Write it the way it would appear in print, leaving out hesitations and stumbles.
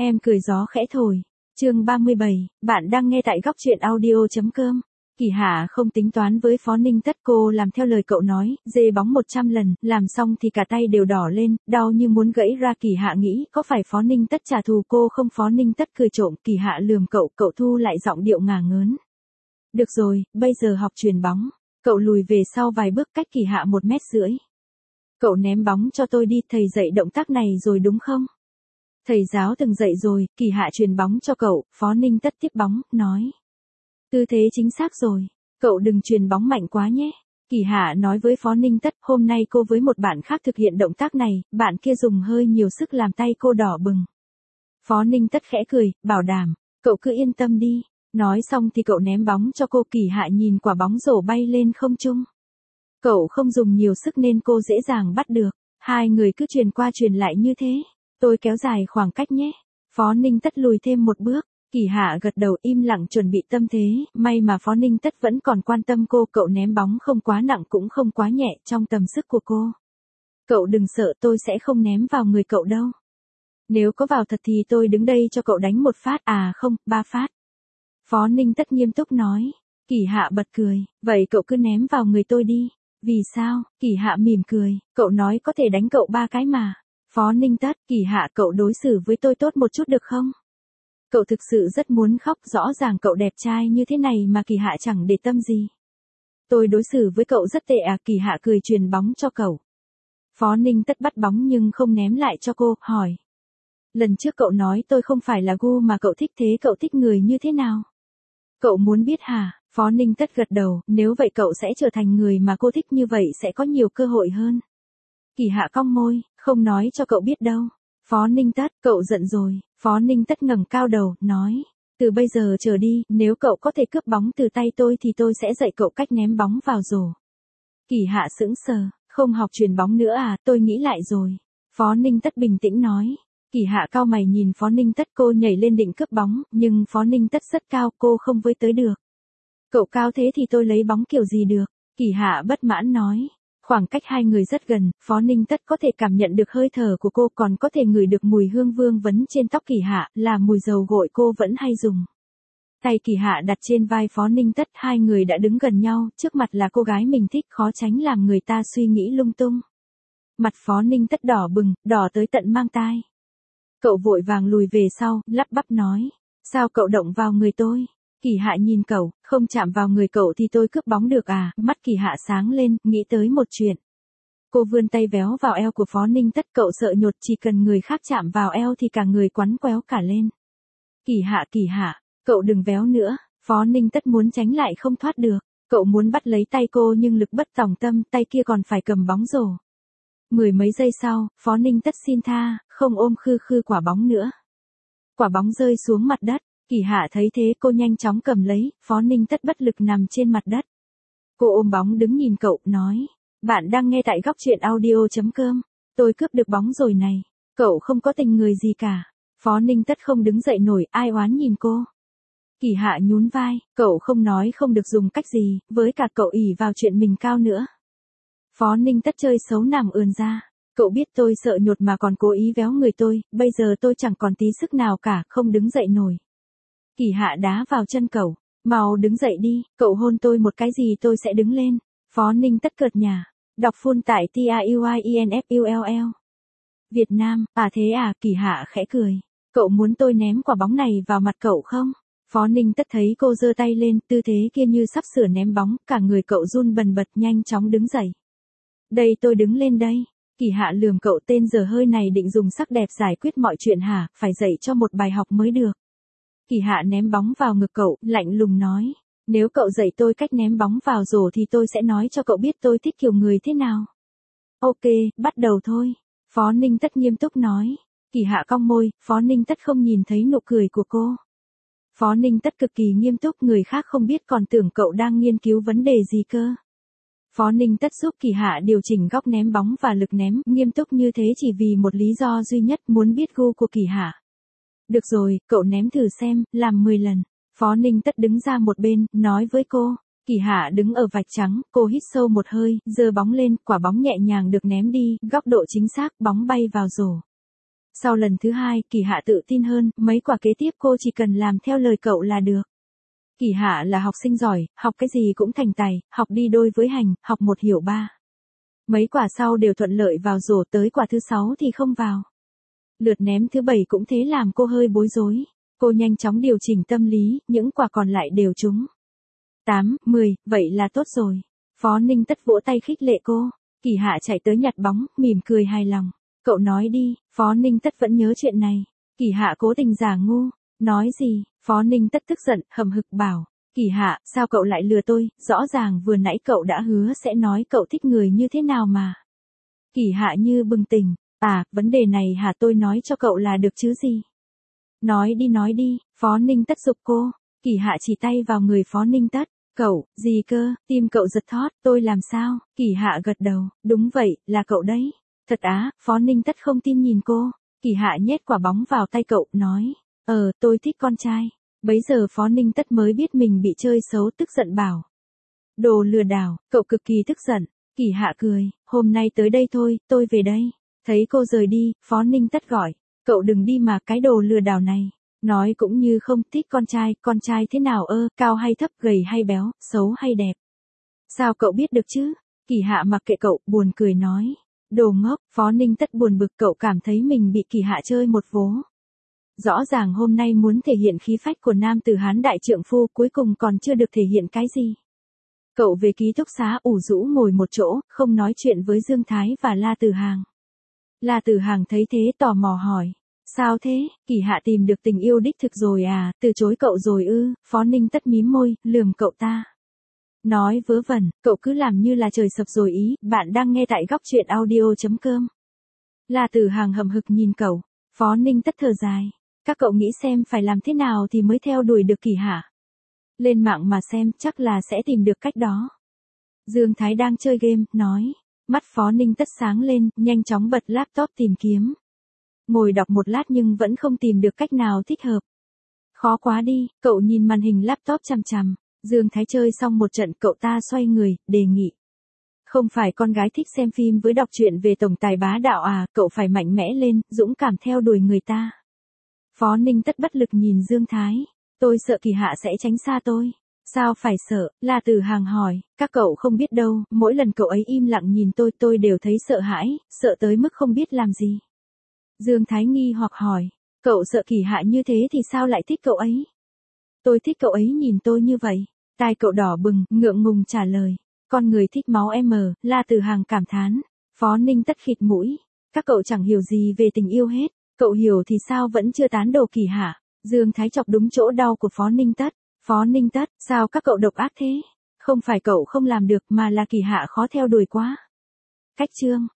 Em cười gió khẽ thổi. Chương 37, bạn đang nghe tại góc truyện audio.com. Kỳ Hạ không tính toán với Phó Ninh Tất, cô làm theo lời cậu nói, dê bóng 100 lần, làm xong thì cả tay đều đỏ lên, đau như muốn gãy ra. Kỳ Hạ nghĩ có phải Phó Ninh Tất trả thù cô không? Phó Ninh Tất cười trộm. Kỳ Hạ lườm cậu thu lại giọng điệu ngả ngớn. Được rồi, bây giờ học chuyền bóng. Cậu lùi về sau vài bước cách Kỳ Hạ 1,5 mét. Cậu ném bóng cho tôi đi, thầy dạy động tác này rồi đúng không? Thầy giáo từng dạy rồi. Kỳ Hạ chuyền bóng cho cậu, Phó Ninh Tất tiếp bóng, nói. Tư thế chính xác rồi, cậu đừng chuyền bóng mạnh quá nhé. Kỳ Hạ nói với Phó Ninh Tất, hôm nay cô với một bạn khác thực hiện động tác này, bạn kia dùng hơi nhiều sức làm tay cô đỏ bừng. Phó Ninh Tất khẽ cười, bảo đảm, cậu cứ yên tâm đi. Nói xong thì cậu ném bóng cho cô. Kỳ Hạ nhìn quả bóng rổ bay lên không trung. Cậu không dùng nhiều sức nên cô dễ dàng bắt được. Hai người cứ chuyền qua chuyền lại như thế. Tôi kéo dài khoảng cách nhé. Phó Ninh Tất lùi thêm một bước. Kỳ Hạ gật đầu im lặng chuẩn bị tâm thế. May mà Phó Ninh Tất vẫn còn quan tâm cô. Cậu ném bóng không quá nặng cũng không quá nhẹ, trong tầm sức của cô. Cậu đừng sợ, tôi sẽ không ném vào người cậu đâu. Nếu có vào thật thì tôi đứng đây cho cậu đánh 1 phát, à không, 3 phát. Phó Ninh Tất nghiêm túc nói. Kỳ Hạ bật cười, vậy cậu cứ ném vào người tôi đi. Vì sao? Kỳ Hạ mỉm cười, cậu nói có thể đánh cậu 3 cái mà. Phó Ninh Tất, Kỳ Hạ, cậu đối xử với tôi tốt một chút được không? Cậu thực sự rất muốn khóc, rõ ràng cậu đẹp trai như thế này mà Kỳ Hạ chẳng để tâm gì. Tôi đối xử với cậu rất tệ à? Kỳ Hạ cười chuyền bóng cho cậu. Phó Ninh Tất bắt bóng nhưng không ném lại cho cô, hỏi. Lần trước cậu nói tôi không phải là gu mà cậu thích, thế cậu thích người như thế nào? Cậu muốn biết hả? Phó Ninh Tất gật đầu, nếu vậy cậu sẽ trở thành người mà cô thích, như vậy sẽ có nhiều cơ hội hơn. Kỳ Hạ cong môi, không nói cho cậu biết đâu. Phó Ninh Tất, cậu giận rồi. Phó Ninh Tất ngẩng cao đầu, nói. Từ bây giờ trở đi, nếu cậu có thể cướp bóng từ tay tôi thì tôi sẽ dạy cậu cách ném bóng vào rổ. Kỳ Hạ sững sờ, không học chuyền bóng nữa à? Tôi nghĩ lại rồi. Phó Ninh Tất bình tĩnh nói. Kỳ Hạ cau mày nhìn Phó Ninh Tất, cô nhảy lên định cướp bóng, nhưng Phó Ninh Tất rất cao, cô không với tới được. Cậu cao thế thì tôi lấy bóng kiểu gì được? Kỳ Hạ bất mãn nói. Khoảng cách hai người rất gần, Phó Ninh Tất có thể cảm nhận được hơi thở của cô, còn có thể ngửi được mùi hương vương vấn trên tóc Kỳ Hạ, là mùi dầu gội cô vẫn hay dùng. Tay Kỳ Hạ đặt trên vai Phó Ninh Tất, hai người đã đứng gần nhau, trước mặt là cô gái mình thích, khó tránh làm người ta suy nghĩ lung tung. Mặt Phó Ninh Tất đỏ bừng, đỏ tới tận mang tai. Cậu vội vàng lùi về sau, lắp bắp nói. Sao cậu động vào người tôi? Kỳ Hạ nhìn cậu, không chạm vào người cậu thì tôi cướp bóng được à? Mắt Kỳ Hạ sáng lên, nghĩ tới một chuyện. Cô vươn tay véo vào eo của Phó Ninh Tất, cậu sợ nhột, chỉ cần người khác chạm vào eo thì cả người quắn quéo cả lên. Kỳ Hạ, cậu đừng véo nữa. Phó Ninh Tất muốn tránh lại không thoát được. Cậu muốn bắt lấy tay cô nhưng lực bất tòng tâm, tay kia còn phải cầm bóng rổ. 10 mấy giây sau, Phó Ninh Tất xin tha, không ôm khư quả bóng nữa. Quả bóng rơi xuống mặt đất. Kỳ Hạ thấy thế cô nhanh chóng cầm lấy, Phó Ninh Tất bất lực nằm trên mặt đất. Cô ôm bóng đứng nhìn cậu, nói. Bạn đang nghe tại góc truyện audio.com. Tôi cướp được bóng rồi này. Cậu không có tình người gì cả. Phó Ninh Tất không đứng dậy nổi, ai oán nhìn cô. Kỳ Hạ nhún vai, cậu không nói không được dùng cách gì, với cả cậu ỷ vào chuyện mình cao nữa. Phó Ninh Tất chơi xấu nằm ườn ra. Cậu biết tôi sợ nhột mà còn cố ý véo người tôi, bây giờ tôi chẳng còn tí sức nào cả, không đứng dậy nổi. Kỳ Hạ đá vào chân cậu, mau đứng dậy đi, cậu hôn tôi một cái gì tôi sẽ đứng lên. Phó Ninh Tất cợt nhả, đọc full tại TAUIENFULL. Việt Nam, à thế à? Kỳ Hạ khẽ cười. Cậu muốn tôi ném quả bóng này vào mặt cậu không? Phó Ninh Tất thấy cô giơ tay lên, tư thế kia như sắp sửa ném bóng, cả người cậu run bần bật, nhanh chóng đứng dậy. Đây tôi đứng lên đây. Kỳ Hạ lườm cậu, tên dở hơi này định dùng sắc đẹp giải quyết mọi chuyện hả? Phải dạy cho một bài học mới được. Kỳ Hạ ném bóng vào ngực cậu, lạnh lùng nói. Nếu cậu dạy tôi cách ném bóng vào rổ thì tôi sẽ nói cho cậu biết tôi thích kiểu người thế nào. Ok, bắt đầu thôi. Phó Ninh Tất nghiêm túc nói. Kỳ Hạ cong môi, Phó Ninh Tất không nhìn thấy nụ cười của cô. Phó Ninh Tất cực kỳ nghiêm túc, người khác không biết còn tưởng cậu đang nghiên cứu vấn đề gì cơ. Phó Ninh Tất giúp Kỳ Hạ điều chỉnh góc ném bóng và lực ném, nghiêm túc như thế chỉ vì một lý do duy nhất, muốn biết gu của Kỳ Hạ. Được rồi, cậu ném thử xem, làm 10 lần. Phó Ninh Tất đứng ra một bên, nói với cô. Kỳ Hạ đứng ở vạch trắng, cô hít sâu một hơi, giơ bóng lên, quả bóng nhẹ nhàng được ném đi, góc độ chính xác, bóng bay vào rổ. Sau lần thứ hai, Kỳ Hạ tự tin hơn, mấy quả kế tiếp cô chỉ cần làm theo lời cậu là được. Kỳ Hạ là học sinh giỏi, học cái gì cũng thành tài, học đi đôi với hành, học một hiểu ba. Mấy quả sau đều thuận lợi vào rổ, tới quả thứ 6 thì không vào. Lượt ném thứ 7 cũng thế làm cô hơi bối rối. Cô nhanh chóng điều chỉnh tâm lý, những quả còn lại đều trúng. 8, 10, vậy là tốt rồi. Phó Ninh Tất vỗ tay khích lệ cô. Kỳ Hạ chạy tới nhặt bóng, mỉm cười hài lòng. Cậu nói đi, Phó Ninh Tất vẫn nhớ chuyện này. Kỳ Hạ cố tình giả ngu. Nói gì? Phó Ninh Tất tức giận, hầm hực bảo. Kỳ Hạ, sao cậu lại lừa tôi, rõ ràng vừa nãy cậu đã hứa sẽ nói cậu thích người như thế nào mà. Kỳ Hạ như bừng tỉnh. À, vấn đề này hả, tôi nói cho cậu là được chứ gì. Nói đi, Phó Ninh Tất giục cô. Kỳ Hạ chỉ tay vào người Phó Ninh Tất. Cậu, gì cơ, tim cậu giật thót, tôi làm sao? Kỳ Hạ gật đầu, đúng vậy, là cậu đấy. Thật á, Phó Ninh Tất không tin nhìn cô. Kỳ Hạ nhét quả bóng vào tay cậu, nói. Tôi thích con trai. Bấy giờ Phó Ninh Tất mới biết mình bị chơi xấu, tức giận bảo. Đồ lừa đảo, cậu cực kỳ tức giận. Kỳ Hạ cười, hôm nay tới đây thôi, tôi về đây. Thấy cô rời đi, Phó Ninh Tất gọi. Cậu đừng đi mà, cái đồ lừa đảo này. Nói cũng như không thích con trai thế nào cao hay thấp, gầy hay béo, xấu hay đẹp. Sao cậu biết được chứ? Kỳ Hạ mặc kệ cậu, buồn cười nói. Đồ ngốc, Phó Ninh Tất buồn bực, cậu cảm thấy mình bị Kỳ Hạ chơi một vố. Rõ ràng hôm nay muốn thể hiện khí phách của nam tử Hán đại trượng phu, cuối cùng còn chưa được thể hiện cái gì. Cậu về ký túc xá ủ rũ ngồi một chỗ, không nói chuyện với Dương Thái và La Tử Hàng. La Tử Hàng thấy thế tò mò hỏi. Sao thế, Kỳ Hạ tìm được tình yêu đích thực rồi à, từ chối cậu rồi ư? Phó Ninh Tất mím môi, lườm cậu ta. Nói vớ vẩn, cậu cứ làm như là trời sập rồi ý, bạn đang nghe tại góc truyện audio.com. La Tử Hàng hậm hực nhìn cậu. Phó Ninh Tất thở dài. Các cậu nghĩ xem phải làm thế nào thì mới theo đuổi được Kỳ Hạ. Lên mạng mà xem, chắc là sẽ tìm được cách đó. Dương Thái đang chơi game, nói. Mắt Phó Ninh Tất sáng lên, nhanh chóng bật laptop tìm kiếm. Ngồi đọc một lát nhưng vẫn không tìm được cách nào thích hợp. Khó quá đi, cậu nhìn màn hình laptop chằm chằm. Dương Thái chơi xong một trận, cậu ta xoay người, đề nghị. Không phải con gái thích xem phim với đọc truyện về tổng tài bá đạo à, cậu phải mạnh mẽ lên, dũng cảm theo đuổi người ta. Phó Ninh Tất bất lực nhìn Dương Thái. Tôi sợ Kỳ Hạ sẽ tránh xa tôi. Sao phải sợ? La Tử Hàng hỏi. Các cậu không biết đâu, mỗi lần cậu ấy im lặng nhìn tôi đều thấy sợ hãi, sợ tới mức không biết làm gì. Dương Thái nghi hoặc hỏi. Cậu sợ Kỳ Hạ như thế thì sao lại thích cậu ấy? Tôi thích cậu ấy nhìn tôi như vậy. Tai cậu đỏ bừng, ngượng ngùng trả lời. Con người thích máu em. La Tử Hàng cảm thán. Phó Ninh Tất khịt mũi. Các cậu chẳng hiểu gì về tình yêu hết. Cậu hiểu thì sao vẫn chưa tán đồ Kỳ Hạ? Dương Thái chọc đúng chỗ đau của Phó Ninh Tất. Phó Ninh Tất, sao các cậu độc ác thế? Không phải cậu không làm được mà là Kỳ Hạ khó theo đuổi quá. Cách chương